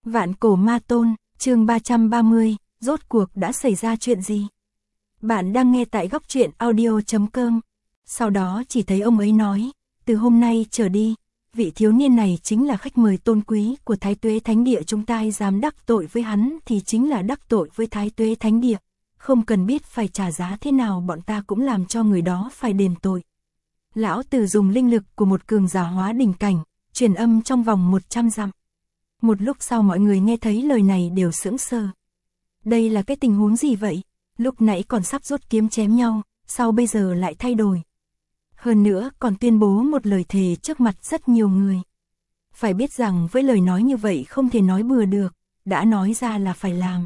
Vạn cổ ma tôn, chương 330, rốt cuộc đã xảy ra chuyện gì? Bạn đang nghe tại góc truyện audio.com. Sau đó chỉ thấy ông ấy nói, từ hôm nay trở đi, vị thiếu niên này chính là khách mời tôn quý của Thái Tuế Thánh Địa, chúng ta dám đắc tội với hắn thì chính là đắc tội với Thái Tuế Thánh Địa, không cần biết phải trả giá thế nào bọn ta cũng làm cho người đó phải đền tội. Lão Tử dùng linh lực của một cường giả hóa đỉnh cảnh, truyền âm trong vòng 100 dặm. Một lúc sau mọi người nghe thấy lời này đều sững sờ. Đây là cái tình huống gì vậy? Lúc nãy còn sắp rút kiếm chém nhau, sao bây giờ lại thay đổi? Hơn nữa còn tuyên bố một lời thề trước mặt rất nhiều người. Phải biết rằng với lời nói như vậy không thể nói bừa được, đã nói ra là phải làm.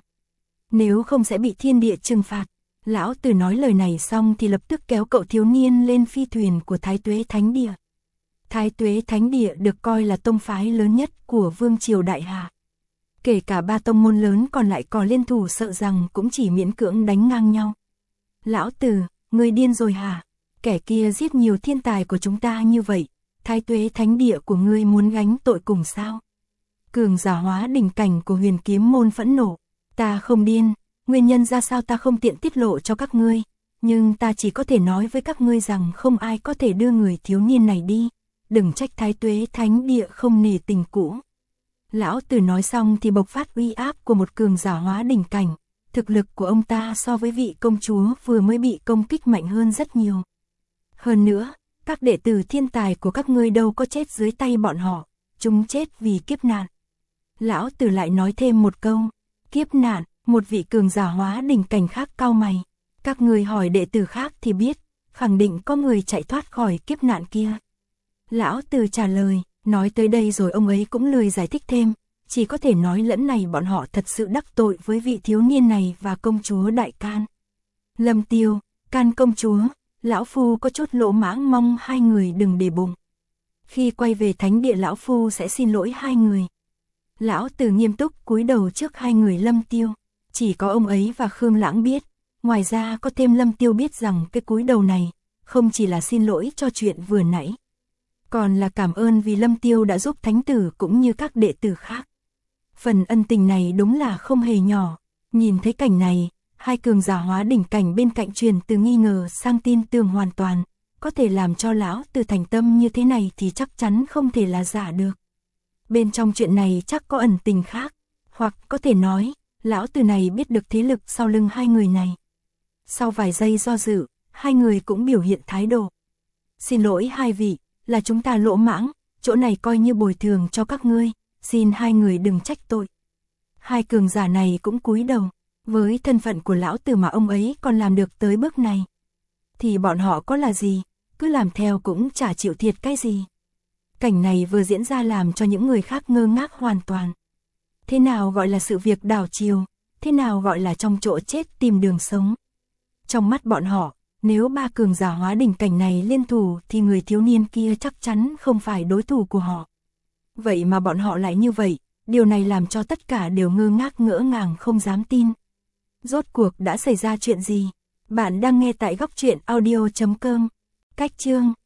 Nếu không sẽ bị thiên địa trừng phạt. Lão Tử nói lời này xong thì lập tức kéo cậu thiếu niên lên phi thuyền của Thái Tuế Thánh Địa. Thái Tuế Thánh Địa được coi là tông phái lớn nhất của Vương Triều Đại Hà. Kể cả ba tông môn lớn còn lại có liên thủ sợ rằng cũng chỉ miễn cưỡng đánh ngang nhau. Lão Tử, ngươi điên rồi hả? Kẻ kia giết nhiều thiên tài của chúng ta như vậy, Thái Tuế Thánh Địa của ngươi muốn gánh tội cùng sao? Cường giả hóa đỉnh cảnh của Huyền Kiếm môn phẫn nộ. Ta không điên, nguyên nhân ra sao ta không tiện tiết lộ cho các ngươi, nhưng ta chỉ có thể nói với các ngươi rằng không ai có thể đưa người thiếu niên này đi, đừng trách Thái Tuế Thánh Địa không nể tình cũ. Lão Tử nói xong thì bộc phát uy áp của một cường giả hóa đỉnh cảnh, thực lực của ông ta so với vị công chúa vừa mới bị công kích mạnh hơn rất nhiều. Hơn nữa, các đệ tử thiên tài của các ngươi đâu có chết dưới tay bọn họ, chúng chết vì kiếp nạn. Lão Tử lại nói thêm một câu, kiếp nạn. Một vị cường giả hóa đỉnh cảnh khác cau mày. Các người hỏi đệ tử khác thì biết, khẳng định có người chạy thoát khỏi kiếp nạn kia. Lão Tử trả lời, nói tới đây rồi ông ấy cũng lười giải thích thêm, chỉ có thể nói lẫn này bọn họ thật sự đắc tội với vị thiếu niên này và công chúa Đại Can. Lâm Tiêu, Can công chúa, lão phu có chút lỗ mãng, mong hai người đừng để bụng. Khi quay về Thánh Địa lão phu sẽ xin lỗi hai người. Lão Tử nghiêm túc cúi đầu trước hai người Lâm Tiêu. Chỉ có ông ấy và Khương Lãng biết, ngoài ra có thêm Lâm Tiêu biết rằng cái cúi đầu này, không chỉ là xin lỗi cho chuyện vừa nãy, còn là cảm ơn vì Lâm Tiêu đã giúp thánh tử cũng như các đệ tử khác. Phần ân tình này đúng là không hề nhỏ, nhìn thấy cảnh này, hai cường giả hóa đỉnh cảnh bên cạnh truyền từ nghi ngờ sang tin tưởng hoàn toàn, có thể làm cho lão Tử thành tâm như thế này thì chắc chắn không thể là giả được. Bên trong chuyện này chắc có ẩn tình khác, hoặc có thể nói, lão Tử này biết được thế lực sau lưng hai người này. Sau vài giây do dự, hai người cũng biểu hiện thái độ. Xin lỗi hai vị, là chúng ta lỗ mãng, chỗ này coi như bồi thường cho các ngươi, xin hai người đừng trách tội. Hai cường giả này cũng cúi đầu, với thân phận của lão Tử mà ông ấy còn làm được tới bước này. Thì bọn họ có là gì, cứ làm theo cũng chả chịu thiệt cái gì. Cảnh này vừa diễn ra làm cho những người khác ngơ ngác hoàn toàn. Thế nào gọi là sự việc đảo chiều, thế nào gọi là trong chỗ chết tìm đường sống. Trong mắt bọn họ, nếu ba cường giả hóa đỉnh cảnh này liên thủ thì người thiếu niên kia chắc chắn không phải đối thủ của họ. Vậy mà bọn họ lại như vậy, điều này làm cho tất cả đều ngơ ngác ngỡ ngàng không dám tin. Rốt cuộc đã xảy ra chuyện gì? Bạn đang nghe tại góc truyện audio.com. Cách chương